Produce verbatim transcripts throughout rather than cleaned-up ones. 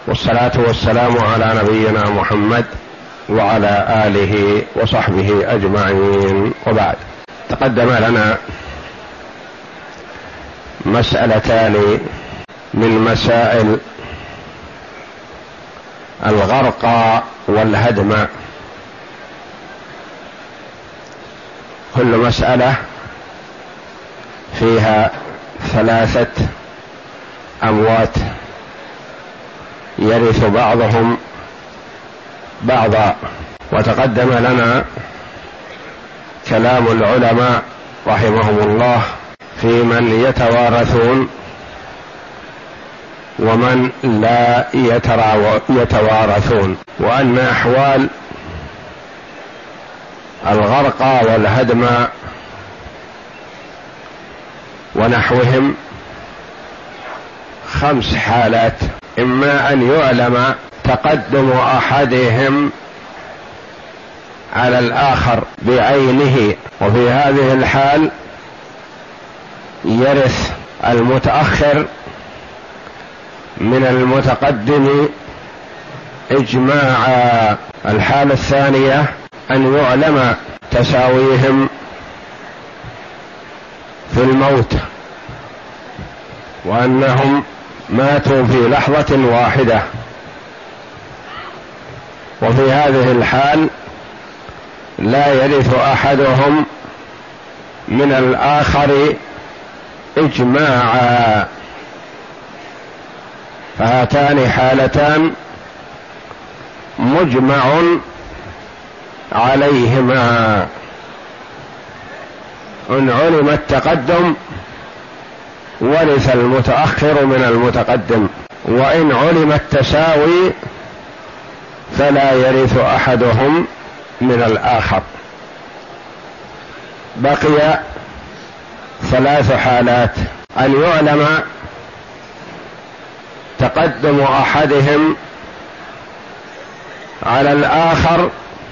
والصلاة والسلام على نبينا محمد وعلى آله وصحبه أجمعين، وبعد. تقدم لنا مسألتان من مسائل الغرق والهدم. كل مسألة فيها ثلاثة أموات يرث بعضهم بعضا. وتقدم لنا كلام العلماء رحمهم الله في من يتوارثون ومن لا يتوارثون، وأن أحوال الغرق والهدم ونحوهم خمس حالات: إما أن يعلم تقدم أحدهم على الآخر بعينه، وفي هذه الحال يرث المتأخر من المتقدم إجماعا. الحالة الثانية أن يعلم تساويهم في الموت، وأنهم ماتوا في لحظة واحدة، وفي هذه الحال لا يرث أحدهم من الآخر إجماعا. فهاتان حالتان مجمع عليهما: إن علم التقدم ورث المتأخر من المتقدم، وإن علم التساوي فلا يرث أحدهم من الآخر. بقي ثلاث حالات: أن يعلم تقدم أحدهم على الآخر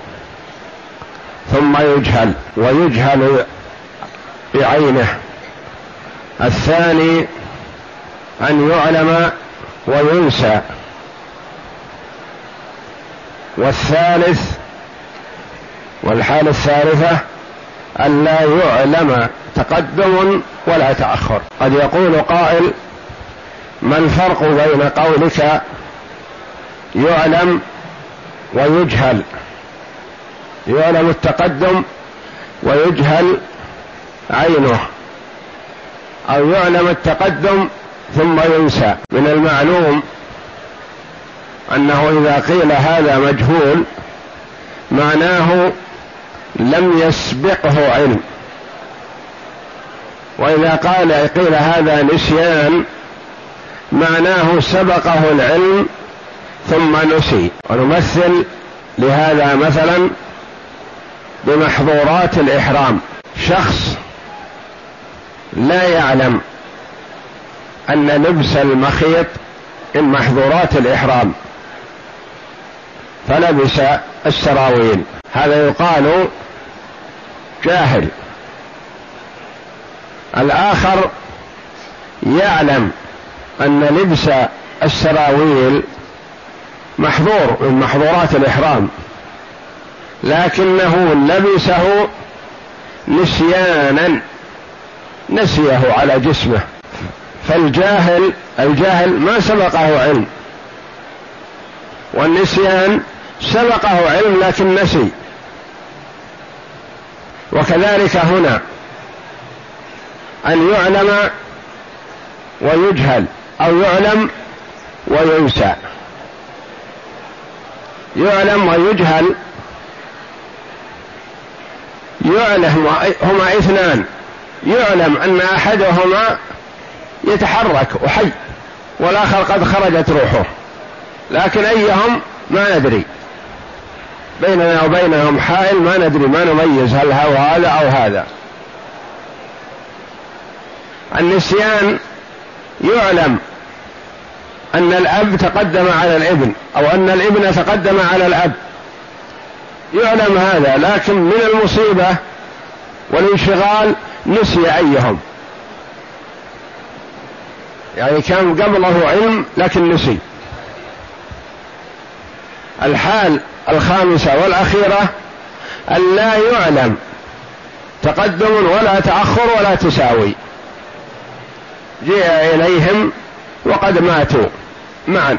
ثم يجهل ويجهل بعينه. الثاني أن يعلم وينسى. والثالث والحالة الثالثة أن لا يعلم تقدم ولا تأخر. قد يقول قائل: ما الفرق بين قولك يعلم ويجهل؟ يعلم التقدم ويجهل عينه، أو يعلم التقدم ثم ينسى. من المعلوم أنه إذا قيل هذا مجهول معناه لم يسبقه علم، وإذا قال قيل هذا نسيان معناه سبقه العلم ثم نسي. ونمثل لهذا مثلا بمحظورات الإحرام: شخص لا يعلم أن لبس المخيط من محظورات الإحرام فلبس السراويل، هذا يقال جاهل. الآخر يعلم أن لبس السراويل محظور من محظورات الإحرام، لكنه لبسه نسيانا، نسيه على جسمه. فالجاهل الجاهل ما سبقه علم، والنسيان سبقه علم لكن نسي. وكذلك هنا أن يعلم ويجهل، أو يعلم وينسى. يعلم ويجهل، يعلم هما اثنان: يعلم أن أحدهما يتحرك وحي، والآخر قد خرجت روحه، لكن أيهم ما ندري، بيننا وبينهم حائل ما ندري، ما نميز هل هو هذا أو هذا. النسيان يعلم أن الأب تقدم على الابن، أو أن الابن تقدم على الأب، يعلم هذا، لكن من المصيبة والانشغال نسي أيهم، يعني كان قبله علم لكن نسي. الحال الخامسة والأخيرة أن لا يعلم تقدم ولا تأخر ولا تساوي، جيء إليهم وقد ماتوا معا،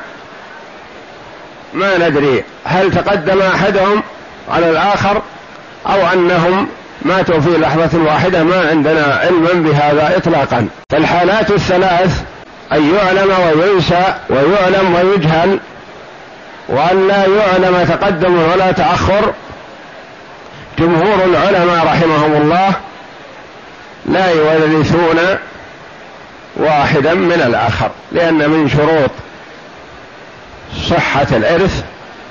ما ندري هل تقدم أحدهم على الآخر أو أنهم ماتوا في لحظة واحدة، ما عندنا علما بهذا إطلاقا. فالحالات الثلاث أن يعلم وينسى ويعلم ويجهل، وأن لا يعلم تقدم ولا تأخر، جمهور العلماء رحمهم الله لا يورثون واحدا من الآخر، لأن من شروط صحة الإرث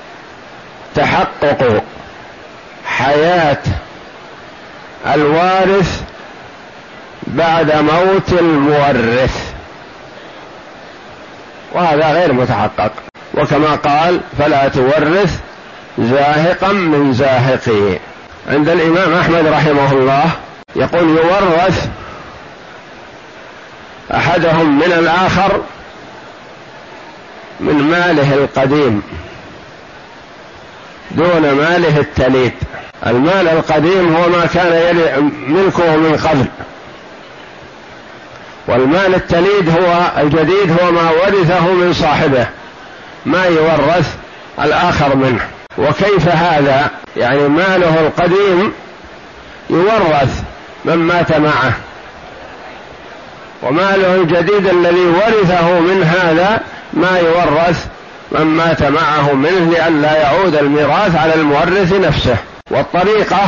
تحقق حياة الوارث بعد موت المورث، وهذا غير متحقق. وكما قال فلا تورث زاهقا من زاهقه. عند الإمام أحمد رحمه الله يقول يورث أحدهم من الآخر من ماله القديم دون ماله التليد. المال القديم هو ما كان ملكه من قبل، والمال التليد هو الجديد هو ما ورثه من صاحبه، ما يورث الآخر منه. وكيف هذا؟ يعني ماله القديم يورث من مات معه، وماله الجديد الذي ورثه من هذا ما يورث من مات معه منه، لأن لا يعود الميراث على المورث نفسه. والطريقة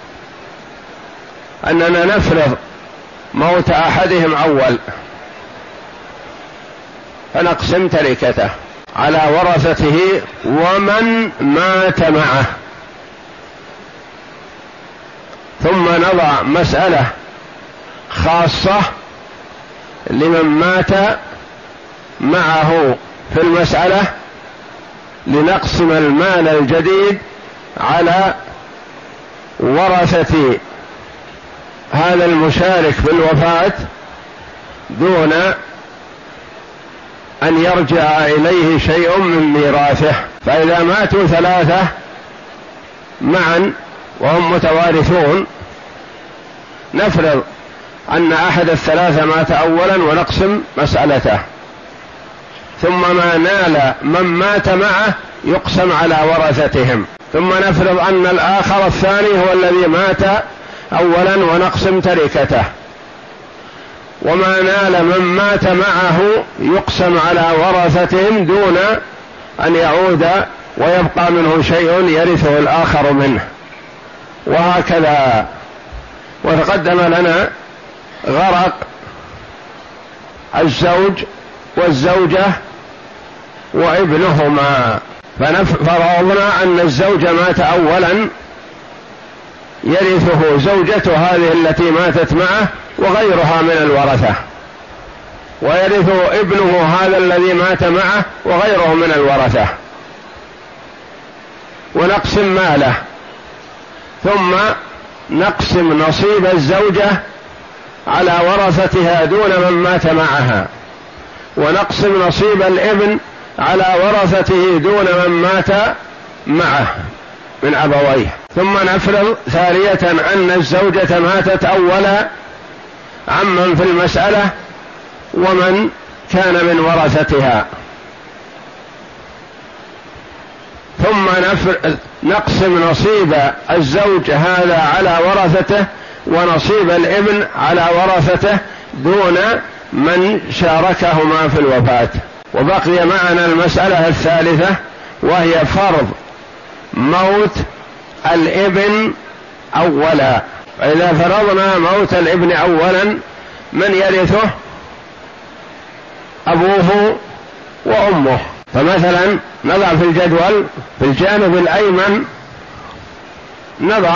أننا نفرض موت أحدهم أول فنقسم تركته على ورثته ومن مات معه، ثم نضع مسألة خاصة لمن مات معه في المسألة لنقسم المال الجديد على ورثة هذا المشارك في الوفاة دون أن يرجع إليه شيء من ميراثه. فإذا ماتوا ثلاثة معا وهم متوارثون نفرض أن أحد الثلاثة مات أولا ونقسم مسألته، ثم ما نال من مات معه يقسم على ورثتهم، ثم نفرض أن الآخر الثاني هو الذي مات أولا ونقسم تركته، وما نال من مات معه يقسم على ورثتهم دون أن يعود ويبقى منه شيء يرثه الآخر منه، وهكذا. وتقدم لنا غرق الزوج والزوجة وابنهما، ففرضنا أن الزوج مات أولا يرثه زوجته هذه التي ماتت معه وغيرها من الورثة، ويرثه ابنه هذا الذي مات معه وغيره من الورثة، ونقسم ماله، ثم نقسم نصيب الزوجة على ورثتها دون من مات معها، ونقسم نصيب الابن على ورثته دون من مات معه من أبويه، ثم نفرض ثانية أن الزوجة ماتت أولا عمن في المسألة ومن كان من ورثتها، ثم نقسم نصيب الزوج هذا على ورثته ونصيب الابن على ورثته دون من شاركهما في الوفاة. وبقي معنا المسألة الثالثة وهي فرض موت الابن أولا. فإذا فرضنا موت الابن أولا من يرثه؟ أبوه وأمه. فمثلا نضع في الجدول في الجانب الأيمن نضع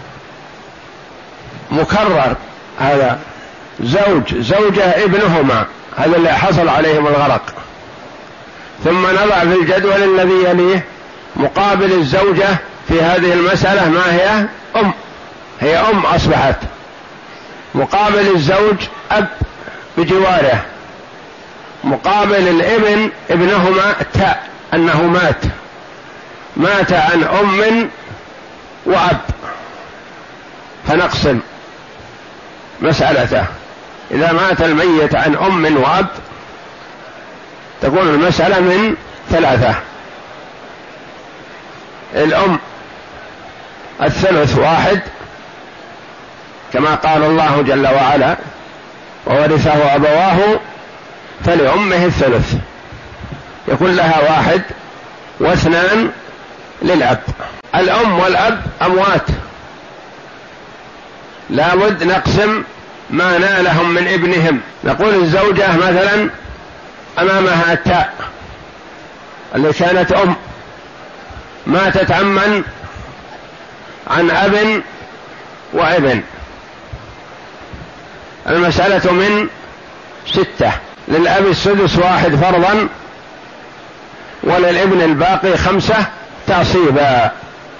مكرر هذا زوج زوجة ابنهما، هذا اللي حصل عليهم الغرق. ثم نضع في الجدول الذي يليه مقابل الزوجة في هذه المسألة ما هي؟ أم، هي أم أصبحت. مقابل الزوج أب بجواره. مقابل الابن ابنهما تاء أنه مات. مات عن أم وأب فنقسم مسألته. إذا مات الميت عن أم وأب تكون المسألة من ثلاثة: الأم الثلث واحد كما قال الله جل وعلا: وورثه أبواه فلأمه الثلث، يكون لها واحد، واثنان للأب. الأم والأب أموات، لا بد نقسم ما نالهم من ابنهم. نقول الزوجة مثلا أمامها التاء اللي كانت أم، ماتت عمن عن أب وابن، المسألة من ستة: للأب السدس واحد فرضا، وللابن الباقي خمسة تعصيبا.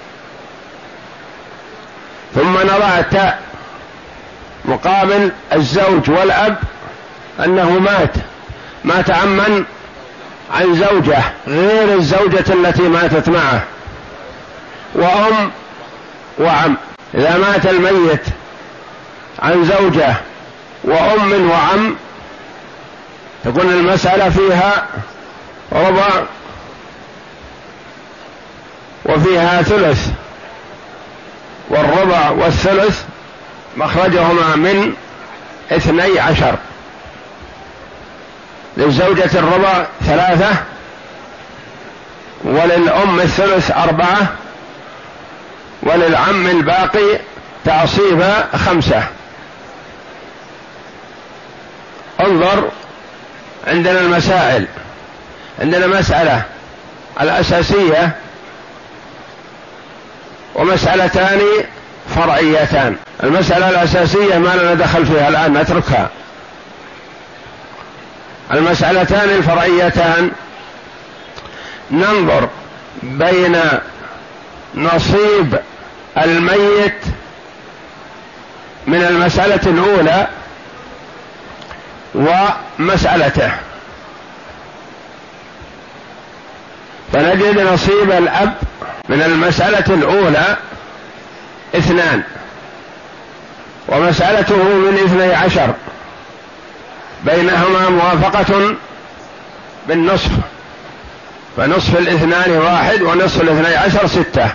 ثم نضع التاء مقابل الزوج والأب أنه مات مات عمن عن زوجة غير الزوجة التي ماتت معه، وأم وعم. إذا مات الميت عن زوجة وأم وعم تكون المسألة فيها ربع وفيها ثلث، والربع والثلث مخرجهما من اثني عشر. للزوجة الربع ثلاثة، وللأم الثلث أربعة، وللعم الباقي تعصيب خمسة. انظر عندنا المسائل، عندنا مسألة الأساسية ومسألتان فرعيتان. المسألة الأساسية ما لنا دخل فيها الآن، نتركها. المسألتان الفرعيتان ننظر بين نصيب الميت من المسألة الأولى ومسألته، فنجد نصيب الأب من المسألة الأولى اثنان، ومسألته من اثني عشر، بينهما موافقة بالنصف، فنصف الاثنان واحد ونصف الاثني عشر ستة.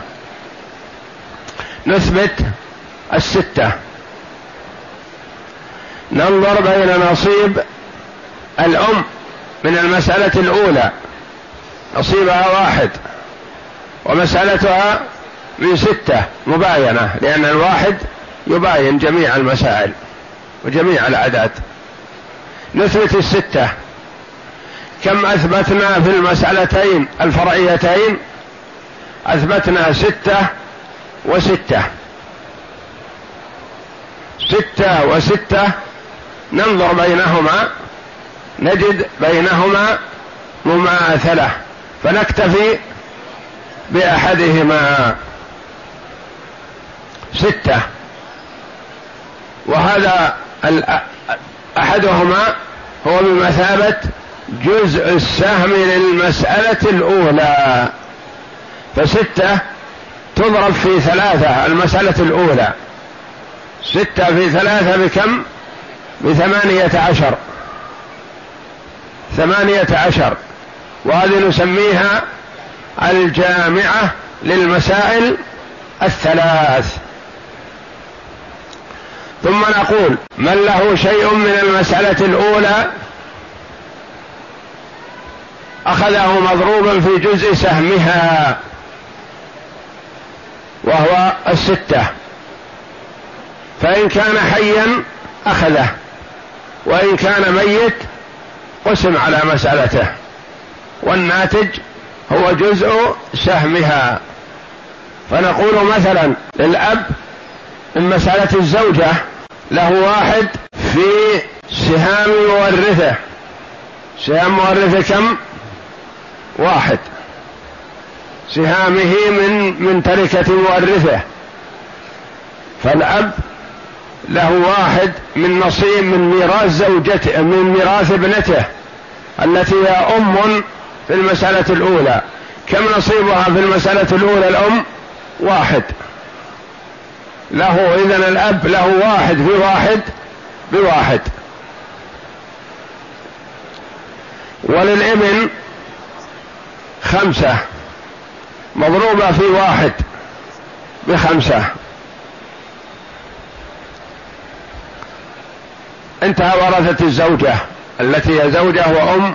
نثبت الستة. ننظر بين نصيب الأم من المسألة الأولى، نصيبها واحد ومسألتها من ستة مباينة، لأن الواحد يباين جميع المسائل وجميع الأعداد. نثبت الستة. كم أثبتنا في المسألتين الفرعيتين؟ أثبتنا ستة وستة. ستة وستة ننظر بينهما نجد بينهما مماثلة، فنكتفي بأحدهما. ستة، وهذا أحدهما هو بمثابة جزء السهم للمسألة الأولى، فستة تضرب في ثلاثة. المسألة الأولى ستة في ثلاثة بكم؟ بثمانية عشر. ثمانية عشر، وهذه نسميها الجامعة للمسائل الثلاث. ثم نقول: من له شيء من المسألة الأولى أخذه مضروبا في جزء سهمها وهو الستة، فإن كان حيا أخذه، وإن كان ميت قسم على مسألته، والناتج هو جزء سهمها. فنقول مثلا للأب من مسألة الزوجة له واحد في سهام مورثه. سهام مورثه كم؟ واحد، سهامه من من تركة مورثه، فالأب له واحد من نصيب من ميراث زوجته، من ميراث ابنته التي هي أم في المسألة الأولى. كم نصيبها في المسألة الأولى الأم؟ واحد، له إذن الأب له واحد في واحد بواحد. وللابن خمسة مضروبة في واحد بخمسة. انتهى ورثة الزوجة التي هي زوجة وأم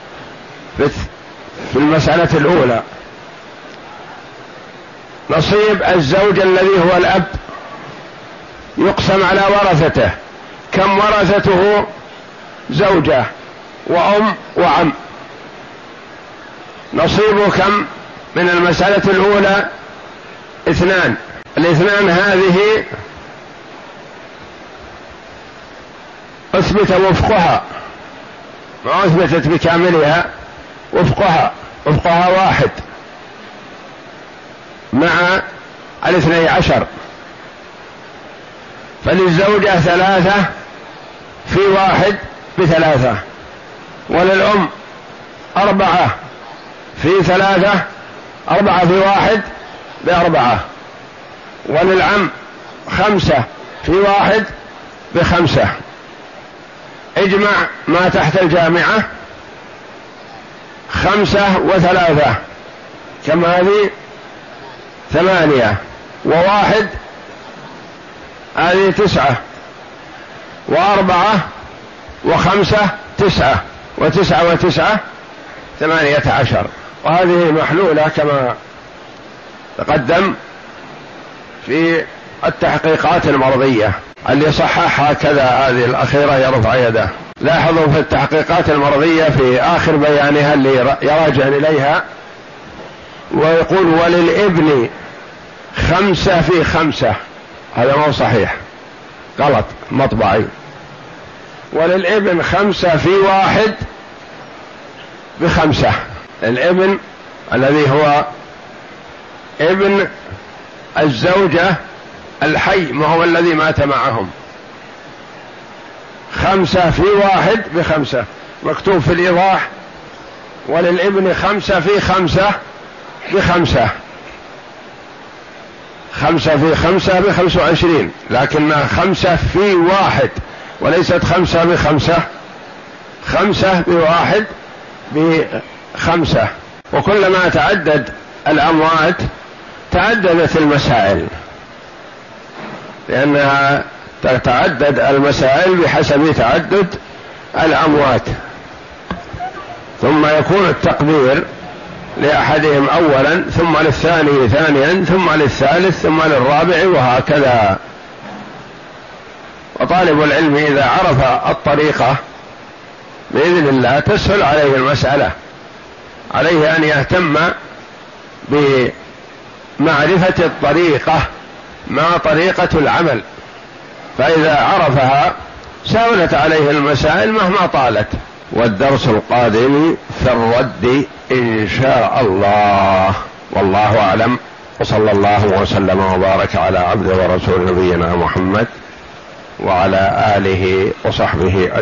في المسألة الأولى. نصيب الزوج الذي هو الأب يقسم على ورثته. كم ورثته؟ زوجة وأم وعم. نصيبه كم من المسألة الأولى؟ اثنان. الاثنان هذه أثبت وفقها، ما أثبتت بكاملها، وفقها وفقها واحد مع الاثني عشر. فللزوجة ثلاثة في واحد بثلاثة، وللأم أربعة في ثلاثة، أربعة في واحد بأربعة، وللعم خمسة في واحد بخمسة. اجمع ما تحت الجامعة، خمسة وثلاثة كم هذه؟ ثمانية، وواحد هذه تسعة، وأربعة وخمسة تسعة، وتسعة وتسعة ثمانية عشر. وهذه محلولة كما تقدم في التحقيقات المرضية. اللي صححها كذا هذه الأخيرة يرفع يده. لاحظوا في التحقيقات المرضية في آخر بيانها اللي يراجع إليها ويقول وللابن خمسة في خمسة، هذا مو صحيح، غلط مطبعي. وللابن خمسة في واحد بخمسة. الابن الذي هو ابن الزوجة الحي، ما هو الذي مات معهم، خمسة في واحد بخمسة، مكتوب في الإيضاح وللابن خمسة في خمسة بخمسة، خمسة في خمسة بخمس وعشرين، لكنها خمسة في واحد وليست خمسة بخمسة، خمسة بواحد بخمسة. وكلما تعدد الأموات تعددت المسائل، لأنها تتعدد المسائل بحسب تعدد الأموات، ثم يكون التقدير لأحدهم أولا، ثم للثاني ثانيا، ثم للثالث، ثم للرابع، وهكذا. وطالب العلم إذا عرف الطريقة بإذن الله تسهل عليه المسألة. عليه أن يهتم بمعرفة الطريقة ما طريقة العمل، فإذا عرفها سهلت عليه المسائل مهما طالت. والدرس القادم في الرد إن شاء الله، والله أعلم، وصلى الله وسلم وبارك على عبد ورسول نبينا محمد وعلى آله وصحبه أجمعين.